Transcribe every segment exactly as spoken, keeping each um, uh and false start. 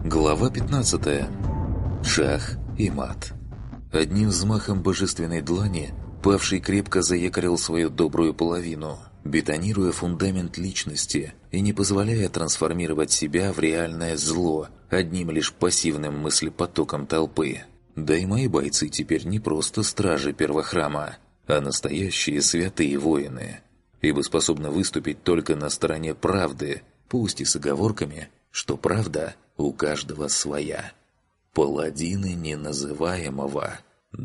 Глава пятнадцатая. Шах и мат. Одним взмахом божественной длани павший крепко заякорил свою добрую половину, бетонируя фундамент личности и не позволяя трансформировать себя в реальное зло одним лишь пассивным мыслепотоком толпы. Да и мои бойцы теперь не просто стражи первохрама, а настоящие святые воины, ибо способны выступить только на стороне правды, пусть и с оговорками, что правда у каждого своя. Паладины неназываемого.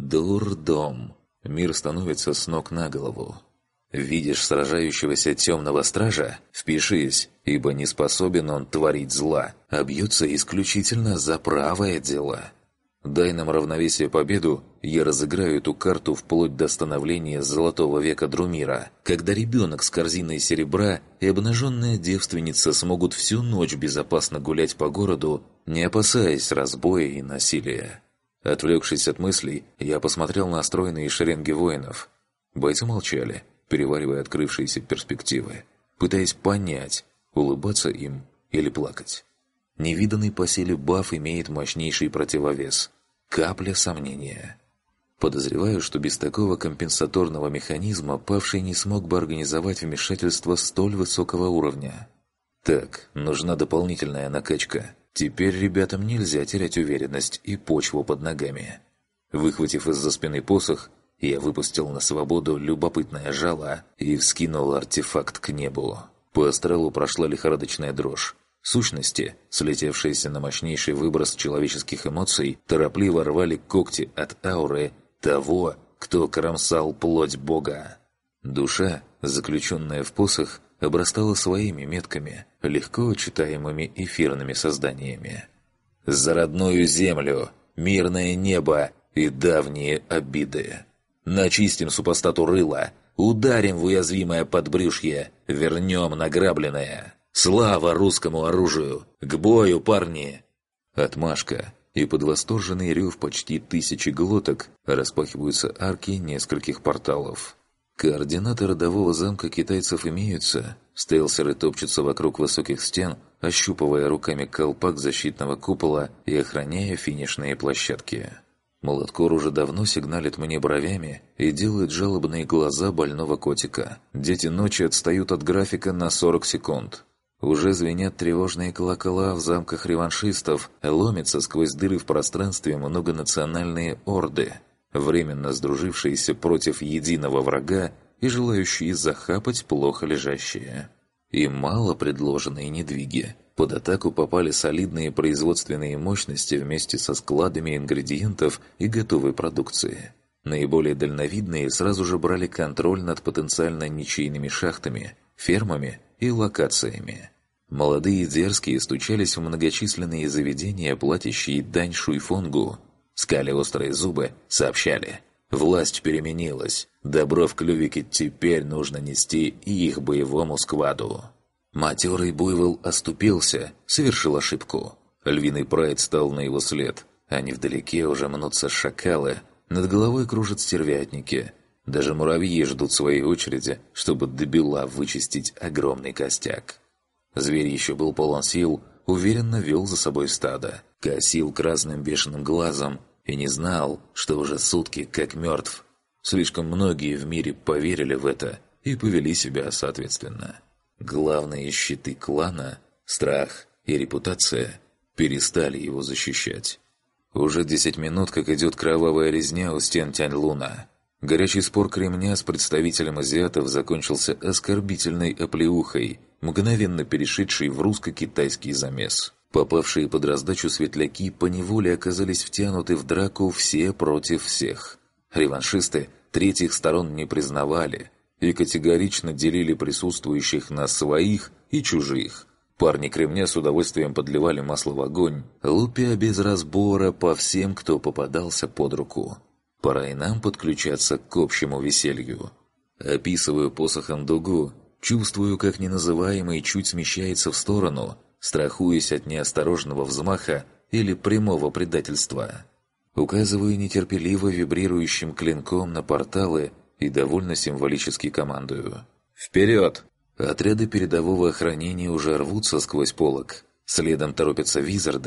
Дурдом. Мир становится с ног на голову. Видишь сражающегося темного стража? Впишись, ибо не способен он творить зла, а бьется исключительно за правое дело. Дай нам равновесие победу, я разыграю эту карту вплоть до становления золотого века Друмира, когда ребенок с корзиной серебра и обнаженная девственница смогут всю ночь безопасно гулять по городу, не опасаясь разбоя и насилия. Отвлекшись от мыслей, я посмотрел на стройные шеренги воинов. Бойцы молчали, переваривая открывшиеся перспективы, пытаясь понять, улыбаться им или плакать. Невиданный по силе баф имеет мощнейший противовес. Капля сомнения. Подозреваю, что без такого компенсаторного механизма павший не смог бы организовать вмешательство столь высокого уровня. Так, нужна дополнительная накачка. Теперь ребятам нельзя терять уверенность и почву под ногами. Выхватив из-за спины посох, я выпустил на свободу любопытное жало и вскинул артефакт к небу. По астралу прошла лихорадочная дрожь. Сущности, слетевшиеся на мощнейший выброс человеческих эмоций, торопливо рвали когти от ауры того, кто кромсал плоть Бога. Душа, заключенная в посох, обрастала своими метками, легко читаемыми эфирными созданиями. «За родную землю, мирное небо и давние обиды. Начистим супостату рыла, ударим в уязвимое подбрюшье, вернем награбленное. Слава русскому оружию! К бою, парни!» Отмашка, и под восторженный рев почти тысячи глоток распахиваются арки нескольких порталов. Координаты родового замка китайцев имеются. Стелсеры топчутся вокруг высоких стен, ощупывая руками колпак защитного купола и охраняя финишные площадки. Молоткор уже давно сигналит мне бровями и делает жалобные глаза больного котика. Дети ночи отстают от графика на сорок секунд. Уже звенят тревожные колокола в замках реваншистов, ломятся сквозь дыры в пространстве многонациональные орды, временно сдружившиеся против единого врага и желающие захапать плохо лежащие. И мало предложенные недвиги. Под атаку попали солидные производственные мощности вместе со складами ингредиентов и готовой продукции. Наиболее дальновидные сразу же брали контроль над потенциально ничейными шахтами, фермами и локациями. Молодые дерзкие стучались в многочисленные заведения, платящие дань Шуйфонгу. Скали острые зубы, сообщали: власть переменилась, добро в клювике теперь нужно нести и их боевому скваду. Матерый буйвол оступился, совершил ошибку. Львиный прайд стал на его след, а невдалеке уже мнутся шакалы, над головой кружат стервятники. Даже муравьи ждут своей очереди, чтобы добела вычистить огромный костяк. Зверь еще был полон сил, уверенно вел за собой стадо, косил красным бешеным глазом и не знал, что уже сутки как мертв. Слишком многие в мире поверили в это и повели себя соответственно. Главные щиты клана, страх и репутация, перестали его защищать. Уже десять минут, как идет кровавая резня у стен Тянь-Луна. Горячий спор Кремня с представителем азиатов закончился оскорбительной оплеухой, мгновенно перешедшей в русско-китайский замес. Попавшие под раздачу светляки поневоле оказались втянуты в драку все против всех. Реваншисты третьих сторон не признавали и категорично делили присутствующих на своих и чужих. Парни Кремня с удовольствием подливали масло в огонь, лупя без разбора по всем, кто попадался под руку. Пора и нам подключаться к общему веселью. Описываю посохом дугу, чувствую, как неназываемый чуть смещается в сторону, страхуясь от неосторожного взмаха или прямого предательства. Указываю нетерпеливо вибрирующим клинком на порталы и довольно символически командую. «Вперед!» Отряды передового охранения уже рвутся сквозь полог. Следом торопятся визарды,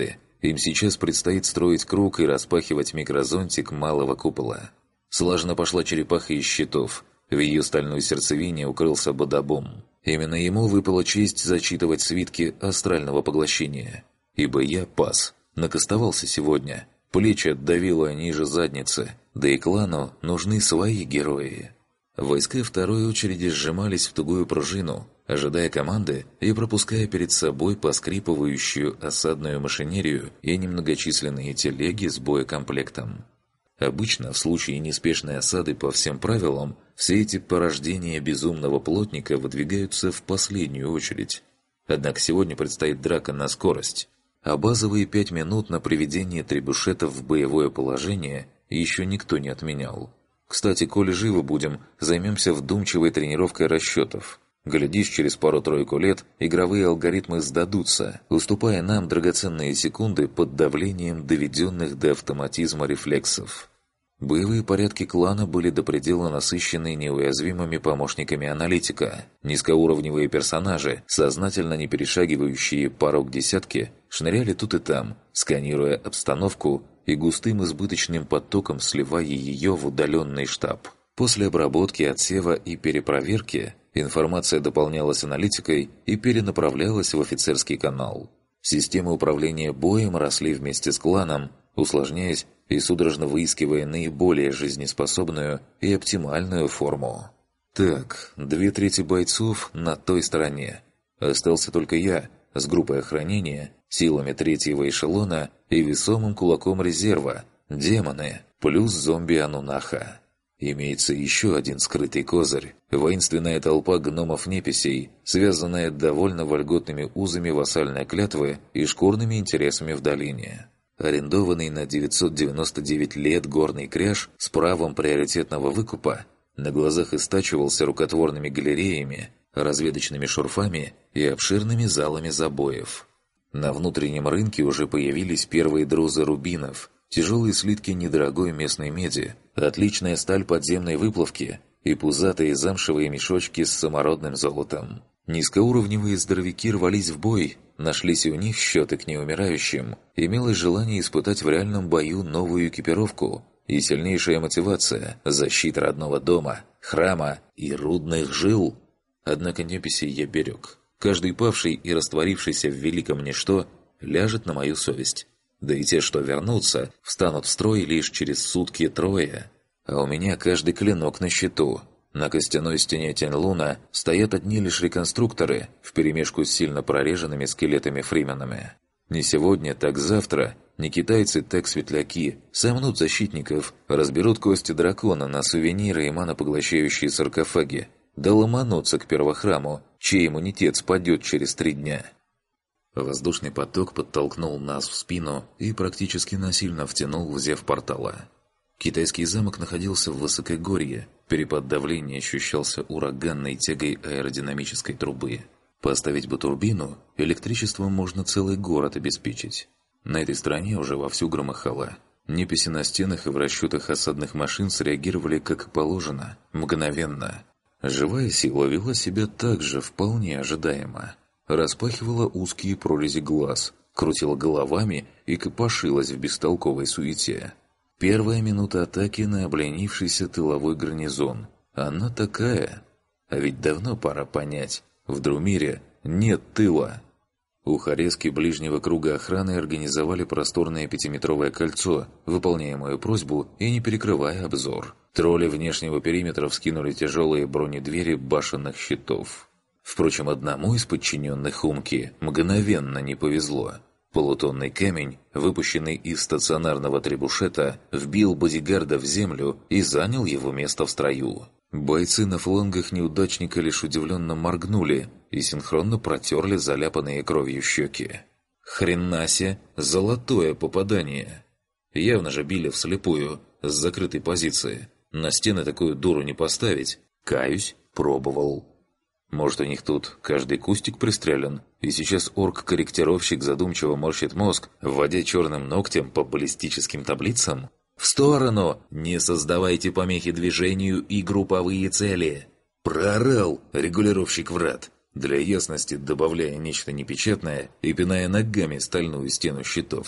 Им сейчас предстоит строить круг и распахивать микрозонтик малого купола. Слаженно пошла черепаха из щитов. В ее стальной сердцевине укрылся Бадабум. Именно ему выпала честь зачитывать свитки астрального поглощения. Ибо я пас. Накастовался сегодня. Плечи отдавило ниже задницы. Да и клану нужны свои герои. Войска второй очереди сжимались в тугую пружину, ожидая команды и пропуская перед собой поскрипывающую осадную машинерию и немногочисленные телеги с боекомплектом. Обычно, в случае неспешной осады по всем правилам, все эти порождения безумного плотника выдвигаются в последнюю очередь. Однако сегодня предстоит драка на скорость, а базовые пять минут на приведение требушетов в боевое положение еще никто не отменял. Кстати, коли живы будем, займемся вдумчивой тренировкой расчетов. Глядишь, через пару-тройку лет игровые алгоритмы сдадутся, уступая нам драгоценные секунды под давлением доведенных до автоматизма рефлексов. Боевые порядки клана были до предела насыщены неуязвимыми помощниками аналитика. Низкоуровневые персонажи, сознательно не перешагивающие порог десятки, шныряли тут и там, сканируя обстановку и густым избыточным потоком сливая ее в удаленный штаб. После обработки, отсева и перепроверки информация дополнялась аналитикой и перенаправлялась в офицерский канал. Системы управления боем росли вместе с кланом, усложняясь и судорожно выискивая наиболее жизнеспособную и оптимальную форму. Так, две трети бойцов на той стороне. Остался только я с группой охранения, силами третьего эшелона и весомым кулаком резерва, демоны, плюс зомби-анунаха. Имеется еще один скрытый козырь – воинственная толпа гномов-неписей, связанная довольно вольготными узами вассальной клятвы и шкурными интересами в долине. Арендованный на девятьсот девяносто девять лет горный кряж с правом приоритетного выкупа на глазах истачивался рукотворными галереями, разведочными шурфами и обширными залами забоев. На внутреннем рынке уже появились первые друзы рубинов, тяжелые слитки недорогой местной меди, отличная сталь подземной выплавки и пузатые замшевые мешочки с самородным золотом. Низкоуровневые здоровяки рвались в бой, нашлись и у них счеты к неумирающим, имелось желание испытать в реальном бою новую экипировку и сильнейшая мотивация – защита родного дома, храма и рудных жил. Однако неписей я берег. Каждый павший и растворившийся в великом ничто ляжет на мою совесть. Да и те, что вернутся, встанут в строй лишь через сутки-трое. А у меня каждый клинок на счету. На костяной стене Тянь-Луна стоят одни лишь реконструкторы, вперемешку с сильно прореженными скелетами-фрименами. Не сегодня, так завтра, не китайцы, так светляки, сомнут защитников, разберут кости дракона на сувениры и манопоглощающие саркофаги, да ломанутся к первохраму, чей иммунитет спадет через три дня. Воздушный поток подтолкнул нас в спину и практически насильно втянул в зев портала. Китайский замок находился в высокогорье, перепад давления ощущался ураганной тягой аэродинамической трубы. Поставить бы турбину, электричеством можно целый город обеспечить. На этой стороне уже вовсю громыхало. Неписи на стенах и в расчетах осадных машин среагировали как положено, мгновенно. Живая сила вела себя также вполне ожидаемо. Распахивала узкие прорези глаз, крутила головами и копошилась в бестолковой суете. Первая минута атаки на обленившийся тыловой гарнизон. Она такая. А ведь давно пора понять. В Друмире нет тыла. У Хорезки ближнего круга охраны организовали просторное пятиметровое кольцо, выполняя мою просьбу и не перекрывая обзор. Тролли внешнего периметра вскинули тяжелые бронедвери башенных щитов. Впрочем, одному из подчиненных Умки мгновенно не повезло. Полутонный камень, выпущенный из стационарного требушета, вбил бодигарда в землю и занял его место в строю. Бойцы на флангах неудачника лишь удивленно моргнули и синхронно протерли заляпанные кровью щеки. Хренасе, золотое попадание! Явно же били вслепую, с закрытой позиции. На стены такую дуру не поставить. Каюсь, пробовал. Может, у них тут каждый кустик пристрелен, и сейчас орк-корректировщик задумчиво морщит мозг, вводя черным ногтем по баллистическим таблицам? В сторону! Не создавайте помехи движению и групповые цели! Проорал регулировщик врат, для ясности добавляя нечто непечатное и пиная ногами стальную стену щитов.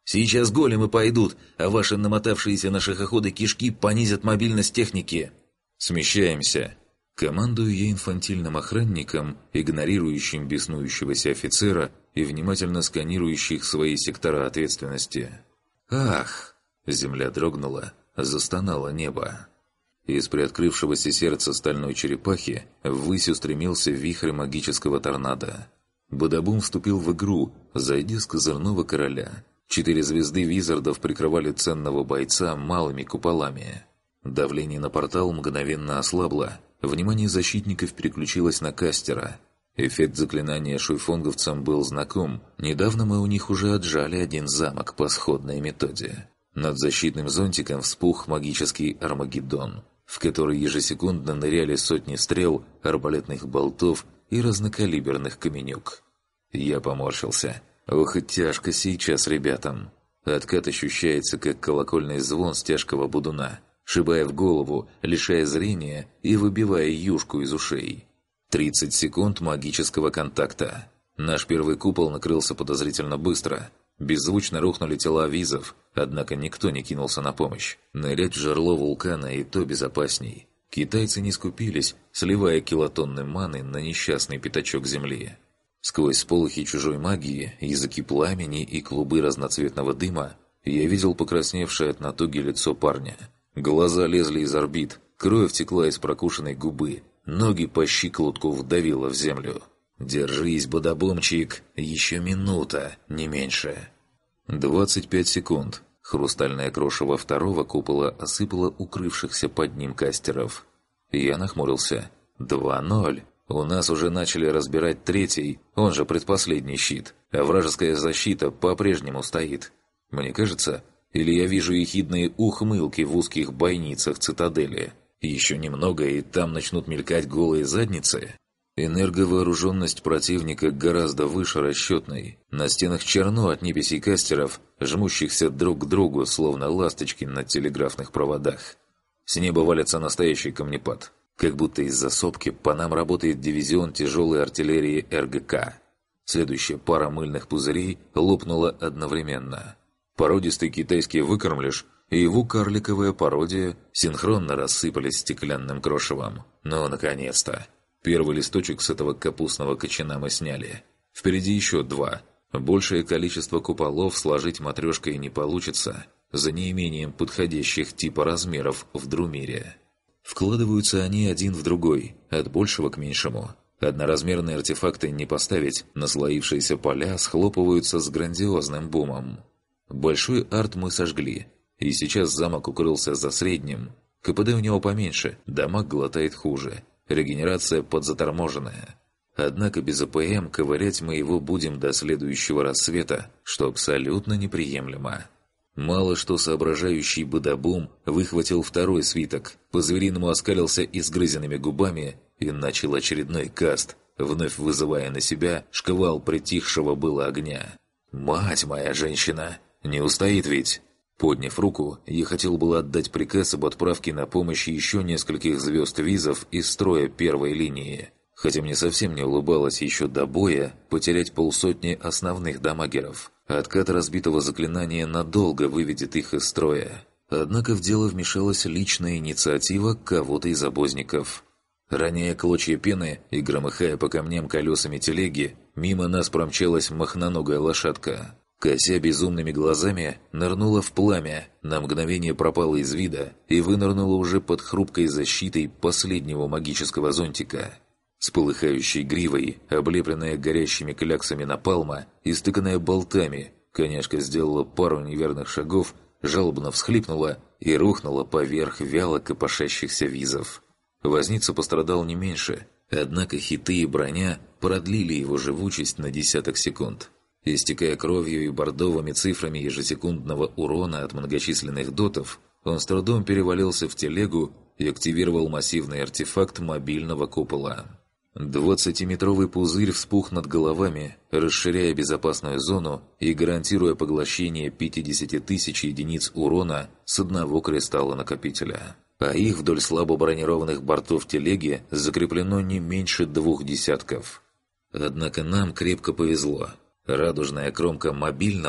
Сейчас големы пойдут, а ваши намотавшиеся на шагоходы кишки понизят мобильность техники. Смещаемся. Командую я инфантильным охранникам, игнорирующим беснующегося офицера и внимательно сканирующих свои сектора ответственности. Ах! Земля дрогнула, застонало небо. Из приоткрывшегося сердца стальной черепахи ввысь устремился вихрь магического торнадо. Бадабум вступил в игру, зайдя с козырного короля. Четыре звезды визардов прикрывали ценного бойца малыми куполами. Давление на портал мгновенно ослабло. Внимание защитников переключилось на кастера. Эффект заклинания шуйфонговцам был знаком. Недавно мы у них уже отжали один замок по сходной методе. Над защитным зонтиком вспух магический Армагеддон, в который ежесекундно ныряли сотни стрел, арбалетных болтов и разнокалиберных каменюк. Я поморщился. Ох и тяжко сейчас ребятам. Откат ощущается, как колокольный звон с тяжкого будуна, шибая в голову, лишая зрения и выбивая юшку из ушей. тридцать секунд магического контакта. Наш первый купол накрылся подозрительно быстро. Беззвучно рухнули тела визов, однако никто не кинулся на помощь. Нырять в жерло вулкана и то безопасней. Китайцы не скупились, сливая килотонны маны на несчастный пятачок земли. Сквозь сполохи чужой магии, языки пламени и клубы разноцветного дыма я видел покрасневшее от натуги лицо парня. Глаза лезли из орбит, кровь текла из прокушенной губы, ноги по щиколотку вдавило в землю. «Держись, бодобомчик, еще минута, не меньше». двадцать пять секунд. Хрустальное крошево второго купола осыпало укрывшихся под ним кастеров. Я нахмурился. два ноль. У нас уже начали разбирать третий, он же предпоследний щит, а вражеская защита по-прежнему стоит. Мне кажется, или я вижу ехидные ухмылки в узких бойницах цитадели. Еще немного, и там начнут мелькать голые задницы. Энерговооруженность противника гораздо выше расчетной. На стенах черно от неписей кастеров, жмущихся друг к другу, словно ласточки на телеграфных проводах. С неба валится настоящий камнепад. Как будто из-за сопки по нам работает дивизион тяжелой артиллерии эр гэ ка. Следующая пара мыльных пузырей лопнула одновременно. Породистый китайский выкормлиш и его карликовая пародия синхронно рассыпались стеклянным крошевом. Ну, наконец-то! Первый листочек с этого капустного кочана мы сняли. Впереди еще два. Большее количество куполов сложить матрешкой не получится, за неимением подходящих типа размеров в Друмире. Вкладываются они один в другой, от большего к меньшему. Одноразмерные артефакты не поставить, наслоившиеся поля схлопываются с грандиозным бумом. Большой арт мы сожгли, и сейчас замок укрылся за средним. ка пэ дэ у него поменьше, дамаг глотает хуже, регенерация подзаторможенная. Однако без а пэ эм ковырять мы его будем до следующего рассвета, что абсолютно неприемлемо. Мало что соображающий Бадабум выхватил второй свиток, по-звериному оскалился изгрызенными губами и начал очередной каст, вновь вызывая на себя шквал притихшего было огня. «Мать моя женщина! Не устоит ведь!» Подняв руку, я хотел было отдать приказ об отправке на помощь еще нескольких звезд визов из строя первой линии, хотя мне совсем не улыбалось еще до боя потерять полсотни основных дамагеров. Откат разбитого заклинания надолго выведет их из строя. Однако в дело вмешалась личная инициатива кого-то из обозников. Роняя клочья пены и громыхая по камням колесами телеги, мимо нас промчалась мохноногая лошадка. Кося безумными глазами, нырнула в пламя, на мгновение пропала из вида и вынырнула уже под хрупкой защитой последнего магического зонтика. С полыхающей гривой, облепленная горящими кляксами напалма и стыканная болтами, коняшка сделала пару неверных шагов, жалобно всхлипнула и рухнула поверх вяло копошащихся визов. Возница пострадал не меньше, однако хиты и броня продлили его живучесть на десяток секунд. Истекая кровью и бордовыми цифрами ежесекундного урона от многочисленных дотов, он с трудом перевалился в телегу и активировал массивный артефакт мобильного купола. Двадцатиметровый пузырь вспух над головами, расширяя безопасную зону и гарантируя поглощение пятьдесят тысяч единиц урона с одного кристалла накопителя. А их вдоль слабо бронированных бортов телеги закреплено не меньше двух десятков. Однако нам крепко повезло. Радужная кромка мобильного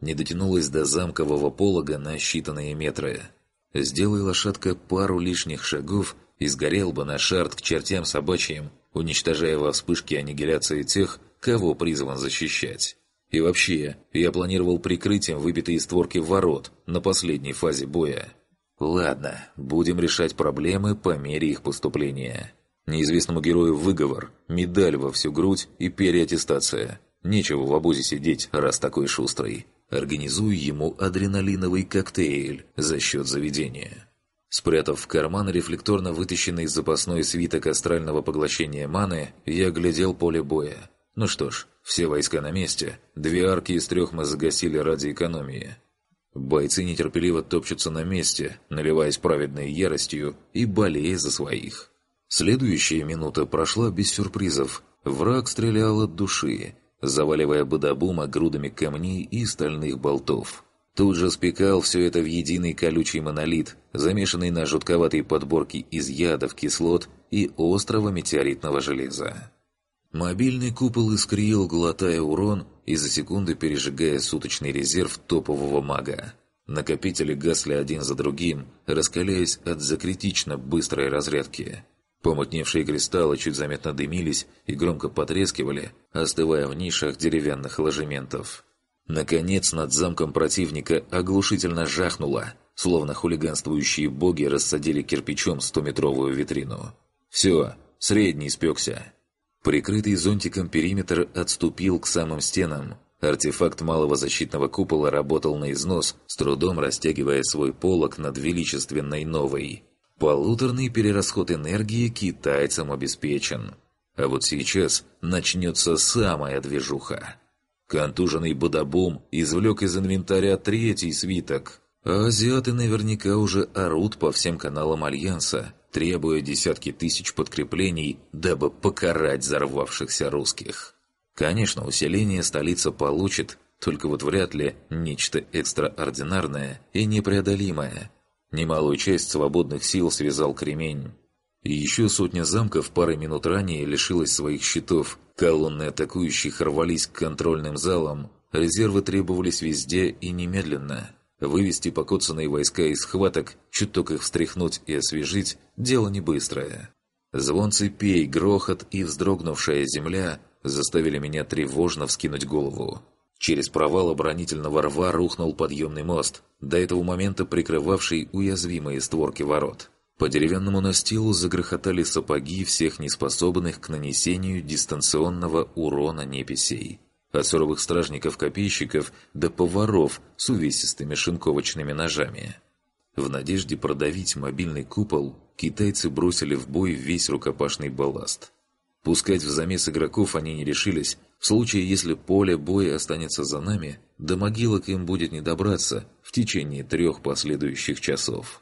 не дотянулась до замкового полога на считанные метры. Сделай лошадка пару лишних шагов, и сгорел бы на шарт к чертям собачьим, уничтожая во вспышке аннигиляции тех, кого призван защищать. И вообще, я планировал прикрытием выбитые створки ворот на последней фазе боя. Ладно, будем решать проблемы по мере их поступления. Неизвестному герою выговор, медаль во всю грудь и переаттестация. Нечего в обозе сидеть, раз такой шустрый. Организую ему адреналиновый коктейль за счет заведения. Спрятав в карман рефлекторно вытащенный запасной свиток астрального поглощения маны, я глядел поле боя. Ну что ж, все войска на месте, две арки из трех мы загасили ради экономии. Бойцы нетерпеливо топчутся на месте, наливаясь праведной яростью и болея за своих. Следующая минута прошла без сюрпризов. Враг стрелял от души, заваливая Бадабума грудами камней и стальных болтов. Тут же спекал все это в единый колючий монолит, замешанный на жутковатой подборке из ядов, кислот и острого метеоритного железа. Мобильный купол искрил, глотая урон и за секунды пережигая суточный резерв топового мага. Накопители гасли один за другим, раскаляясь от закритично быстрой разрядки. Помутневшие кристаллы чуть заметно дымились и громко потрескивали, остывая в нишах деревянных ложементов. Наконец над замком противника оглушительно жахнуло, словно хулиганствующие боги рассадили кирпичом стометровую витрину. «Все, средний спекся». Прикрытый зонтиком периметр отступил к самым стенам. Артефакт малого защитного купола работал на износ, с трудом растягивая свой полог над величественной новой. Полуторный перерасход энергии китайцам обеспечен. А вот сейчас начнется самая движуха. Контуженный Бадабум извлек из инвентаря третий свиток. А азиаты наверняка уже орут по всем каналам Альянса, требуя десятки тысяч подкреплений, дабы покарать взорвавшихся русских. Конечно, усиление столица получит, только вот вряд ли нечто экстраординарное и непреодолимое. Немалую часть свободных сил связал кремень. И еще сотня замков пары минут ранее лишилась своих щитов, колонны атакующих рвались к контрольным залам, резервы требовались везде и немедленно. Вывести покоцанные войска из схваток, чуток их встряхнуть и освежить – дело не быстрое. Звон цепей, грохот и вздрогнувшая земля заставили меня тревожно вскинуть голову. Через провал оборонительного рва рухнул подъемный мост, до этого момента прикрывавший уязвимые створки ворот. По деревянному настилу загрохотали сапоги всех неспособных к нанесению дистанционного урона неписей. От суровых стражников-копейщиков до поваров с увесистыми шинковочными ножами. В надежде продавить мобильный купол, китайцы бросили в бой весь рукопашный балласт. Пускать в замес игроков они не решились. В случае, если поле боя останется за нами, до могилок им будет не добраться в течение трех последующих часов.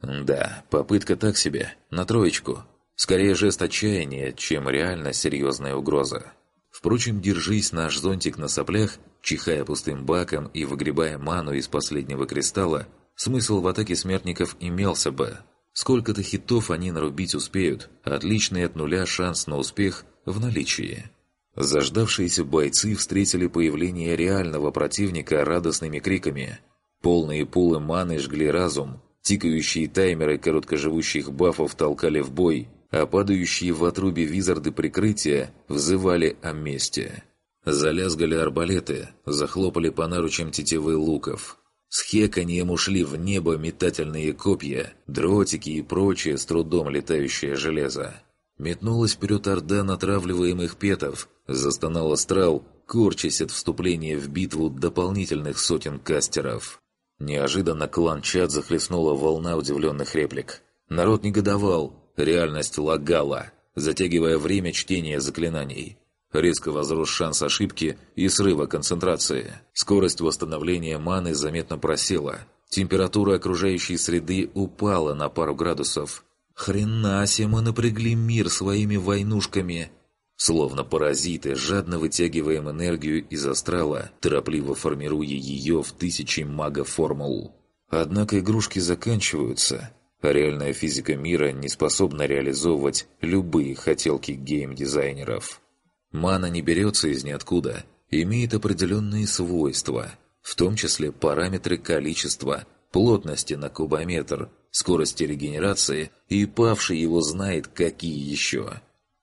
Да, попытка так себе, на троечку. Скорее жест отчаяния, чем реально серьезная угроза. Впрочем, держись наш зонтик на соплях, чихая пустым баком и выгребая ману из последнего кристалла, смысл в атаке смертников имелся бы. Сколько-то хитов они нарубить успеют, отличный от нуля шанс на успех в наличии. Заждавшиеся бойцы встретили появление реального противника радостными криками. Полные пулы маны жгли разум, тикающие таймеры короткоживущих бафов толкали в бой, а падающие в отрубе визарды прикрытия взывали о мести. Залязгали арбалеты, захлопали по наручам тетивы луков. С хеканьем ушли в небо метательные копья, дротики и прочее с трудом летающее железо. Метнулась вперед орда натравливаемых петов, застонал астрал, корчась от вступления в битву дополнительных сотен кастеров. Неожиданно клан Чад захлестнула волна удивленных реплик. Народ негодовал. Реальность лагала, затягивая время чтения заклинаний. Резко возрос шанс ошибки и срыва концентрации. Скорость восстановления маны заметно просела. Температура окружающей среды упала на пару градусов. Хрена себе мы напрягли мир своими войнушками. Словно паразиты, жадно вытягиваем энергию из астрала, торопливо формируя ее в тысячи мага-формул. Однако игрушки заканчиваются, а реальная физика мира не способна реализовывать любые хотелки геймдизайнеров. Мана не берется из ниоткуда, имеет определенные свойства. в том числе параметры количества, плотности на кубометр, скорости регенерации и павший его знает какие еще.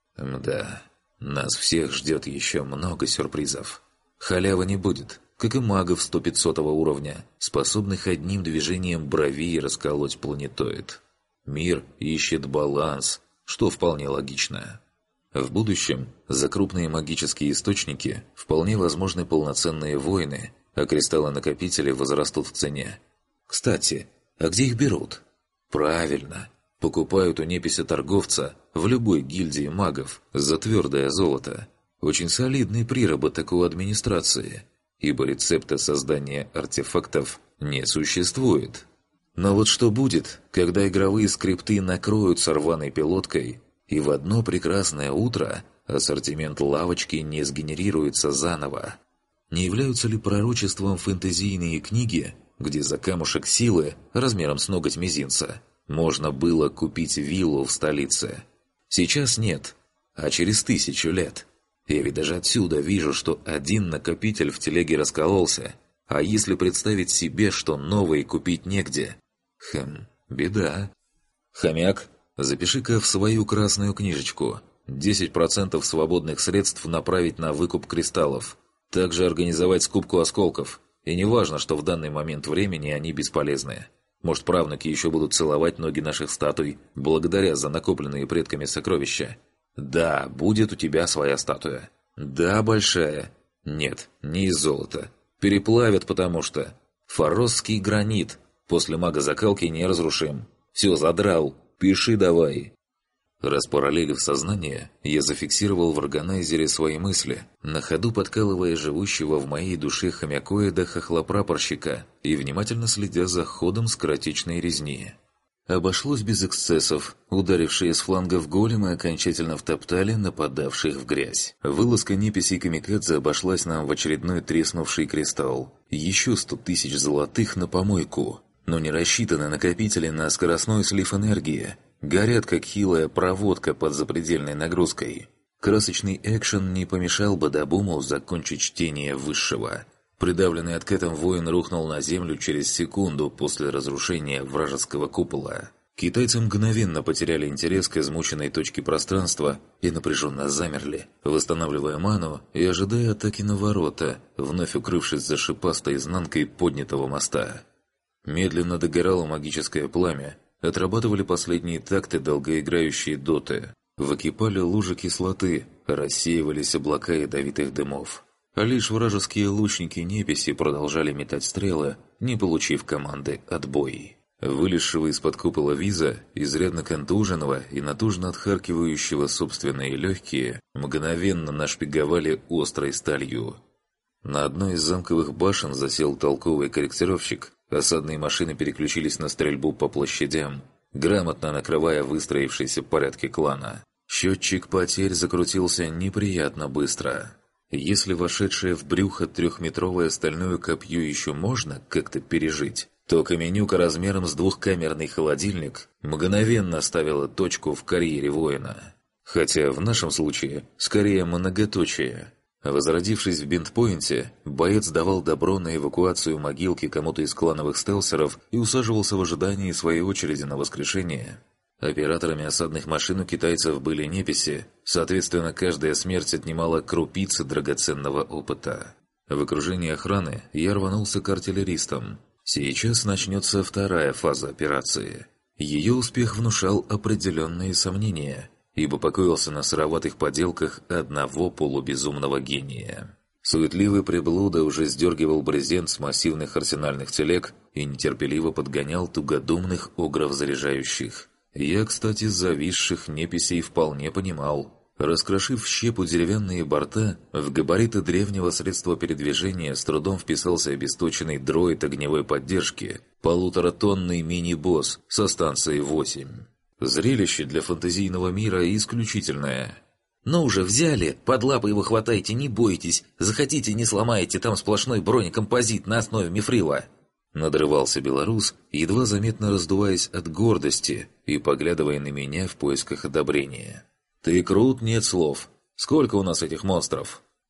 Мда, нас всех ждет еще много сюрпризов. Халявы не будет, как и магов сто-пятисотого уровня, способных одним движением бровей расколоть планетоид. Мир ищет баланс, что вполне логично. В будущем за крупные магические источники вполне возможны полноценные войны, а кристаллы-накопители возрастут в цене. Кстати, а где их берут? Правильно, покупают у непися-торговца в любой гильдии магов за твердое золото. Очень солидный приработок у администрации, ибо рецепта создания артефактов не существует. Но вот что будет, когда игровые скрипты накроются рваной пилоткой, и в одно прекрасное утро ассортимент лавочки не сгенерируется заново? Не являются ли пророчеством фэнтезийные книги, где за камушек силы, размером с ноготь мизинца, можно было купить виллу в столице? Сейчас нет, а через тысячу лет. Я ведь даже отсюда вижу, что один накопитель в телеге раскололся, а если представить себе, что новый купить негде? Хм, беда. Хомяк, запиши-ка в свою красную книжечку десять процентов свободных средств направить на выкуп кристаллов. Также организовать скупку осколков. И не важно, что в данный момент времени они бесполезны. Может, правнуки еще будут целовать ноги наших статуй, благодаря за накопленные предками сокровища. Да, будет у тебя своя статуя. Да, большая. Нет, не из золота. Переплавят, потому что... Форосский гранит. После мага-закалки не разрушим. Все, задрал. Пиши давай. Распараллелив сознание, я зафиксировал в органайзере свои мысли, на ходу подкалывая живущего в моей душе хомякоида хохлопрапорщика и внимательно следя за ходом скоротечной резни. Обошлось без эксцессов. Ударившие с флангов големы окончательно втоптали нападавших в грязь. Вылазка неписей камикадзе обошлась нам в очередной треснувший кристалл. Еще сто тысяч золотых на помойку. Но не рассчитаны накопители на скоростной слив энергии. Горят, как хилая проводка под запредельной нагрузкой. Красочный экшен не помешал Бадабуму закончить чтение высшего. Придавленный откатом воин рухнул на землю через секунду после разрушения вражеского купола. Китайцы мгновенно потеряли интерес к измученной точке пространства и напряженно замерли, восстанавливая ману и ожидая атаки на ворота, вновь укрывшись за шипастой изнанкой поднятого моста. Медленно догорало магическое пламя, отрабатывали последние такты долгоиграющие доты. Выкипали лужи кислоты, рассеивались облака ядовитых дымов. А лишь вражеские лучники-неписи продолжали метать стрелы, не получив команды «отбой». Вылезшего из-под купола виза, изрядно контуженного и натужно отхаркивающего собственные легкие, мгновенно нашпиговали острой сталью. На одной из замковых башен засел толковый корректировщик, осадные машины переключились на стрельбу по площадям, грамотно накрывая выстроившиеся порядки клана. Счетчик потерь закрутился неприятно быстро. Если вошедшее в брюхо трехметровое стальное копье еще можно как-то пережить, то каменюка размером с двухкамерный холодильник мгновенно ставила точку в карьере воина. Хотя в нашем случае скорее многоточие. Возродившись в бинтпоинте, боец давал добро на эвакуацию могилки кому-то из клановых стелсеров и усаживался в ожидании своей очереди на воскрешение. Операторами осадных машин у китайцев были неписи, соответственно, каждая смерть отнимала крупицы драгоценного опыта. В окружении охраны я рванулся к артиллеристам. Сейчас начнется вторая фаза операции. Ее успех внушал определенные сомнения, ибо покоился на сыроватых поделках одного полубезумного гения. Суетливый приблуда уже сдергивал брезент с массивных арсенальных телег и нетерпеливо подгонял тугодумных огров-заряжающих. Я, кстати, зависших неписей вполне понимал. Раскрошив в щепу деревянные борта, в габариты древнего средства передвижения с трудом вписался обесточенный дроид огневой поддержки, полуторатонный мини-босс со станцией восемь. Зрелище для фэнтезийного мира исключительное. «Ну уже взяли, под лапы его хватайте, не бойтесь, захотите не сломаете, там сплошной бронекомпозит на основе мифрила». Надрывался белорус, едва заметно раздуваясь от гордости и поглядывая на меня в поисках одобрения. «Ты крут, нет слов. Сколько у нас этих монстров?»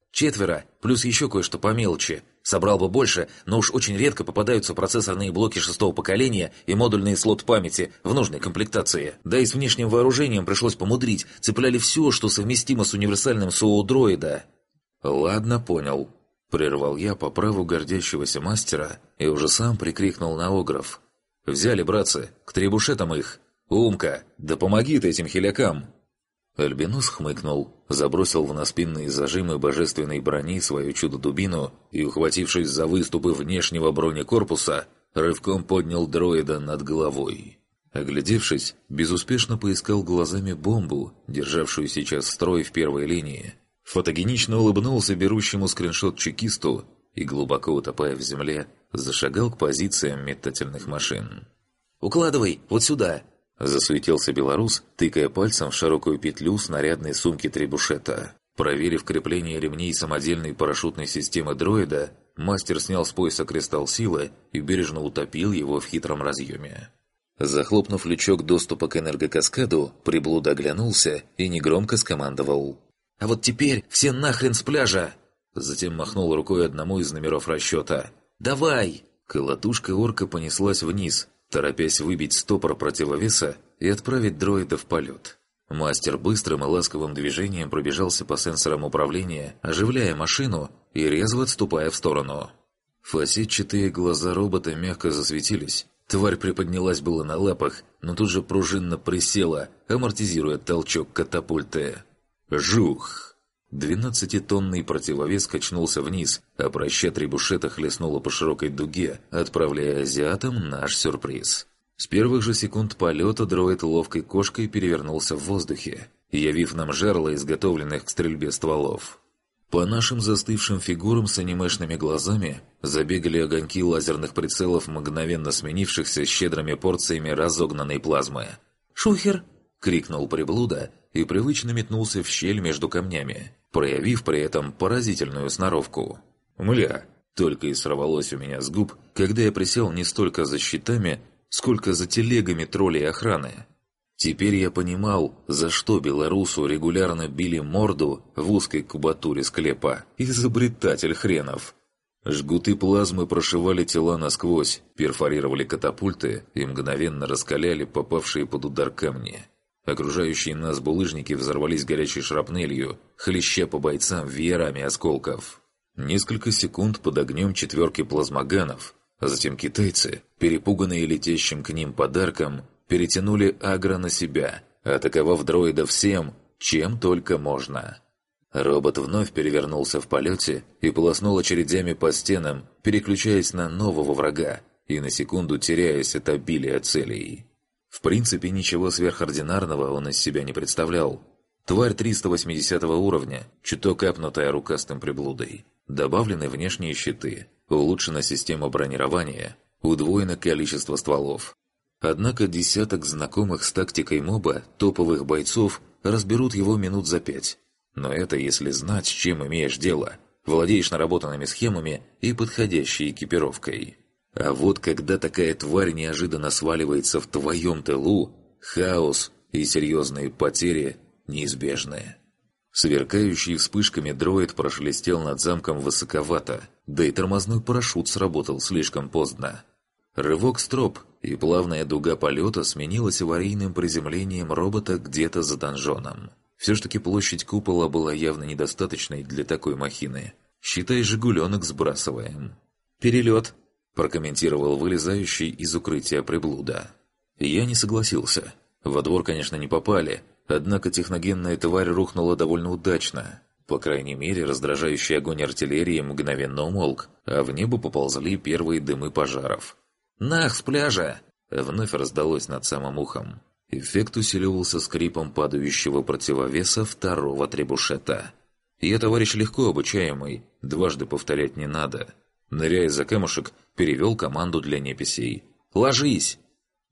Четверо, плюс еще кое-что по мелочи. Собрал бы больше, но уж очень редко попадаются процессорные блоки шестого поколения и модульные слот памяти в нужной комплектации. Да и с внешним вооружением пришлось помудрить, цепляли все, что совместимо с универсальным СОУ дроида. «Ладно, понял», – прервал я по праву гордящегося мастера и уже сам прикрикнул на огров. «Взяли, братцы, к требушетам их. Умка, да помоги ты этим хилякам!» Альбинос хмыкнул, забросил в наспинные зажимы божественной брони свою чудо-дубину и, ухватившись за выступы внешнего бронекорпуса, рывком поднял дроида над головой. Оглядевшись, безуспешно поискал глазами бомбу, державшую сейчас строй в первой линии. Фотогенично улыбнулся берущему скриншот чекисту и, глубоко утопая в земле, зашагал к позициям метательных машин. «Укладывай, вот сюда!» Засуетился белорус, тыкая пальцем в широкую петлю снарядной сумки требушета. Проверив крепление ремней самодельной парашютной системы дроида, мастер снял с пояса кристалл силы и бережно утопил его в хитром разъеме. Захлопнув лючок доступа к энергокаскаду, приблуда оглянулся и негромко скомандовал: «А вот теперь все нахрен с пляжа!» Затем махнул рукой одному из номеров расчета. «Давай!» Колотушка орка понеслась вниз, торопясь выбить стопор противовеса и отправить дроида в полет. Мастер быстрым и ласковым движением пробежался по сенсорам управления, оживляя машину и резво отступая в сторону. Фасетчатые глаза робота мягко засветились. Тварь приподнялась было на лапах, но тут же пружинно присела, амортизируя толчок катапульты. Жух! Двенадцатитонный противовес качнулся вниз, а проща требушета хлестнула по широкой дуге, отправляя азиатам наш сюрприз. С первых же секунд полета дроид ловкой кошкой перевернулся в воздухе, явив нам жерла изготовленных к стрельбе стволов. По нашим застывшим фигурам с анимешными глазами забегали огоньки лазерных прицелов, мгновенно сменившихся щедрыми порциями разогнанной плазмы. «Шухер!» — крикнул приблуда и привычно метнулся в щель между камнями, проявив при этом поразительную сноровку. «Мля!» — только и сорвалось у меня с губ, когда я присел не столько за щитами, сколько за телегами троллей охраны. Теперь я понимал, за что белорусу регулярно били морду в узкой кубатуре склепа. Изобретатель хренов! Жгуты плазмы прошивали тела насквозь, перфорировали катапульты и мгновенно раскаляли попавшие под удар камни. Окружающие нас булыжники взорвались горячей шрапнелью, хлеща по бойцам веерами осколков. Несколько секунд под огнем четверки плазмоганов, а затем китайцы, перепуганные летящим к ним подарком, перетянули агро на себя, атаковав дроида всем, чем только можно. Робот вновь перевернулся в полете и полоснул очередями по стенам, переключаясь на нового врага и на секунду теряясь от обилия целей. В принципе, ничего сверхординарного он из себя не представлял. Тварь триста восьмидесятого уровня, чуток апнутая рукастым приблудой. Добавлены внешние щиты, улучшена система бронирования, удвоено количество стволов. Однако десяток знакомых с тактикой моба топовых бойцов разберут его минут за пять. Но это если знать, с чем имеешь дело, владеешь наработанными схемами и подходящей экипировкой. А вот когда такая тварь неожиданно сваливается в твоем тылу, хаос и серьезные потери неизбежны. Сверкающий вспышками дроид прошелестел над замком высоковато, да и тормозной парашют сработал слишком поздно. Рывок строп, и плавная дуга полета сменилась аварийным приземлением робота где-то за донжоном. Все ж таки площадь купола была явно недостаточной для такой махины. Считай, жигуленок сбрасываем. «Перелет!» – прокомментировал вылезающий из укрытия приблуда. Я не согласился. Во двор, конечно, не попали, однако техногенная тварь рухнула довольно удачно. По крайней мере, раздражающий огонь артиллерии мгновенно умолк, а в небо поползли первые дымы пожаров. «Нах, с пляжа!» – вновь раздалось над самым ухом. Эффект усиливался скрипом падающего противовеса второго требушета. Я товарищ легко обучаемый, дважды повторять не надо. Ныряя за камушек, перевел команду для неписей. «Ложись!»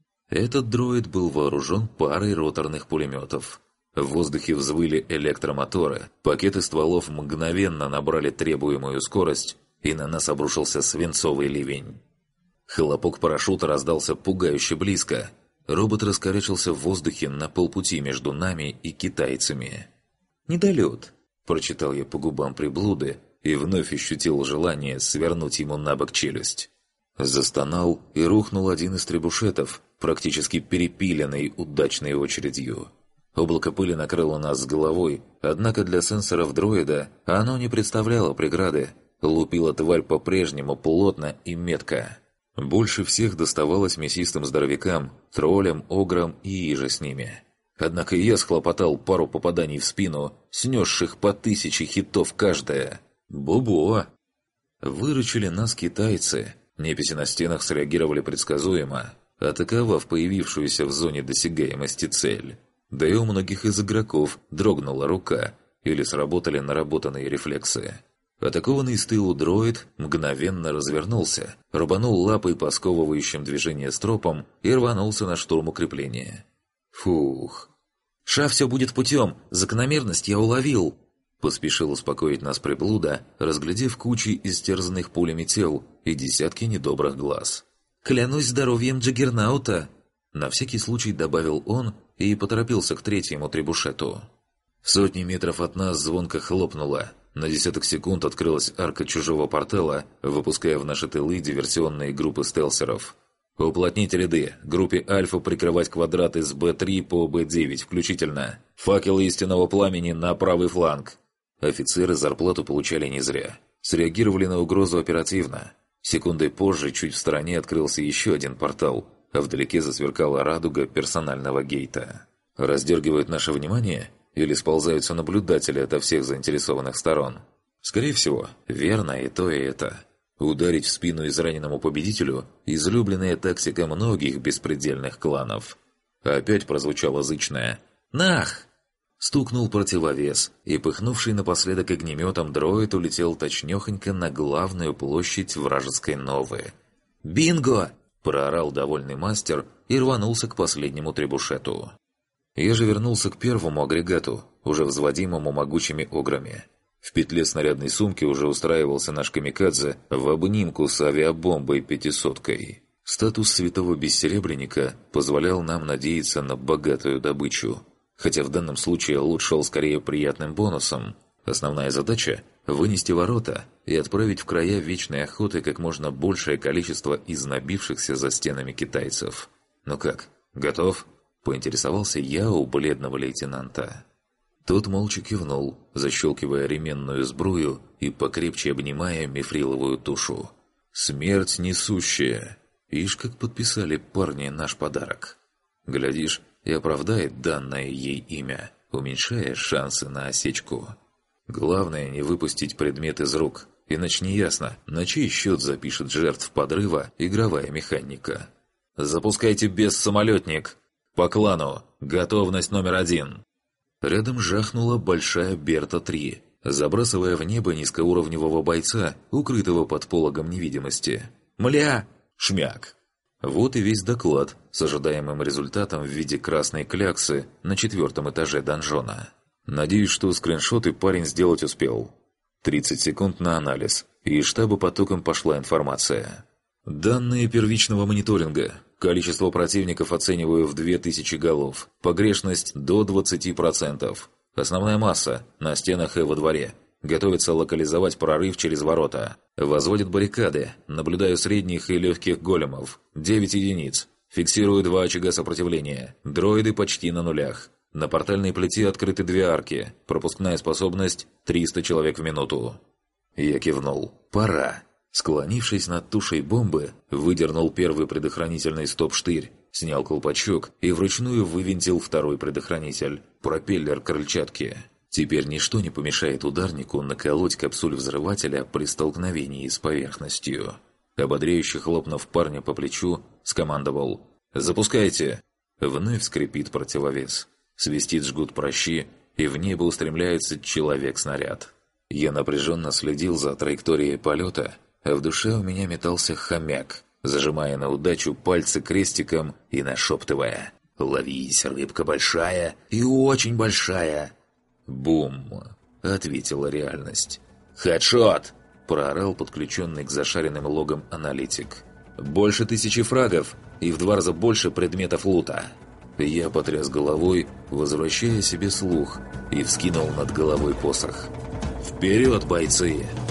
Этот дроид был вооружен парой роторных пулеметов. В воздухе взвыли электромоторы, пакеты стволов мгновенно набрали требуемую скорость, и на нас обрушился свинцовый ливень. Хлопок парашюта раздался пугающе близко. Робот раскорячился в воздухе на полпути между нами и китайцами. «Недолет!» Прочитал я по губам приблуды и вновь ощутил желание свернуть ему на бок челюсть. Застонал и рухнул один из требушетов, практически перепиленный удачной очередью. Облако пыли накрыло нас с головой, однако для сенсоров дроида оно не представляло преграды. Лупила тварь по-прежнему плотно и метко. Больше всех доставалось мясистым здоровякам, троллям, ограм и иже с ними. Однако я схлопотал пару попаданий в спину, снесших по тысяче хитов каждая. Бу-бу! Выручили нас китайцы. Неписи на стенах среагировали предсказуемо, атаковав появившуюся в зоне досягаемости цель. Да и у многих из игроков дрогнула рука или сработали наработанные рефлексы. Атакованный с тылу дроид мгновенно развернулся, рубанул лапой по сковывающим движение стропам и рванулся на штурм укрепления. Фух. «Ша, все будет путем! Закономерность я уловил!» Поспешил успокоить нас приблуда, разглядев кучи истерзанных пулями тел и десятки недобрых глаз. «Клянусь здоровьем Джаггернаута!» На всякий случай добавил он и поторопился к третьему требушету. В сотни метров от нас звонко хлопнуло. На десяток секунд открылась арка чужого портала, выпуская в наши тылы диверсионные группы стелсеров. «Уплотнить ряды. Группе Альфа прикрывать квадраты с Бэ три по Бэ девять включительно. Факелы истинного пламени на правый фланг». Офицеры зарплату получали не зря. Среагировали на угрозу оперативно. Секундой позже чуть в стороне открылся еще один портал, а вдалеке засверкала радуга персонального гейта. Раздергивают наше внимание или сползаются наблюдатели ото всех заинтересованных сторон? Скорее всего, верно и то, и это. Ударить в спину израненному победителю – излюбленная тактика многих беспредельных кланов. Опять прозвучало зычное «Нах!». Стукнул противовес, и пыхнувший напоследок огнеметом дроид улетел точнёхонько на главную площадь вражеской новы. «Бинго!» – проорал довольный мастер и рванулся к последнему требушету. Я же вернулся к первому агрегату, уже взводимому могучими ограми. В петле снарядной сумки уже устраивался наш камикадзе в обнимку с авиабомбой пятисоткой. Статус святого бессеребренника позволял нам надеяться на богатую добычу. Хотя в данном случае лут шел скорее приятным бонусом. Основная задача – вынести ворота и отправить в края вечной охоты как можно большее количество изнабившихся за стенами китайцев. «Ну как, готов?» – поинтересовался я у бледного лейтенанта. Тот молча кивнул, защелкивая ременную сбрую и покрепче обнимая мифриловую тушу. «Смерть несущая!» Ишь, как подписали парни наш подарок. Глядишь, и оправдает данное ей имя, уменьшая шансы на осечку. Главное не выпустить предмет из рук, иначе неясно, на чей счет запишет жертв подрыва игровая механика. «Запускайте бессамолетник! По клану! Готовность номер один!» Рядом жахнула большая Берта три, забрасывая в небо низкоуровневого бойца, укрытого под пологом невидимости. «Мля!» Шмяк! Вот и весь доклад с ожидаемым результатом в виде красной кляксы на четвертом этаже донжона. Надеюсь, что скриншоты парень сделать успел. тридцать секунд на анализ, и из штаба потоком пошла информация. Данные первичного мониторинга. Количество противников оцениваю в две тысячи голов. Погрешность до двадцати процентов. Основная масса на стенах и во дворе. Готовится локализовать прорыв через ворота. Возводит баррикады. Наблюдаю средних и легких големов. девять единиц. Фиксирую два очага сопротивления. Дроиды почти на нулях. На портальной плите открыты две арки. Пропускная способность триста человек в минуту. Я кивнул. Пора. Склонившись над тушей бомбы, выдернул первый предохранительный стоп-штырь, снял колпачок и вручную вывинтил второй предохранитель. Пропеллер крыльчатки. Теперь ничто не помешает ударнику наколоть капсуль взрывателя при столкновении с поверхностью. Ободряюще хлопнув парня по плечу, скомандовал «Запускайте!». Вновь скрипит противовес. Свистит жгут прощи, и в небо устремляется человек-снаряд. Я напряженно следил за траекторией полета, а в душе у меня метался хомяк, зажимая на удачу пальцы крестиком и нашептывая «Ловись, рыбка большая и очень большая!». «Бум!» — ответила реальность. «Хедшот!» — проорал подключенный к зашаренным логам аналитик. «Больше тысячи фрагов и в два раза больше предметов лута!» Я потряс головой, возвращая себе слух, и вскинул над головой посох. «Вперед, бойцы!»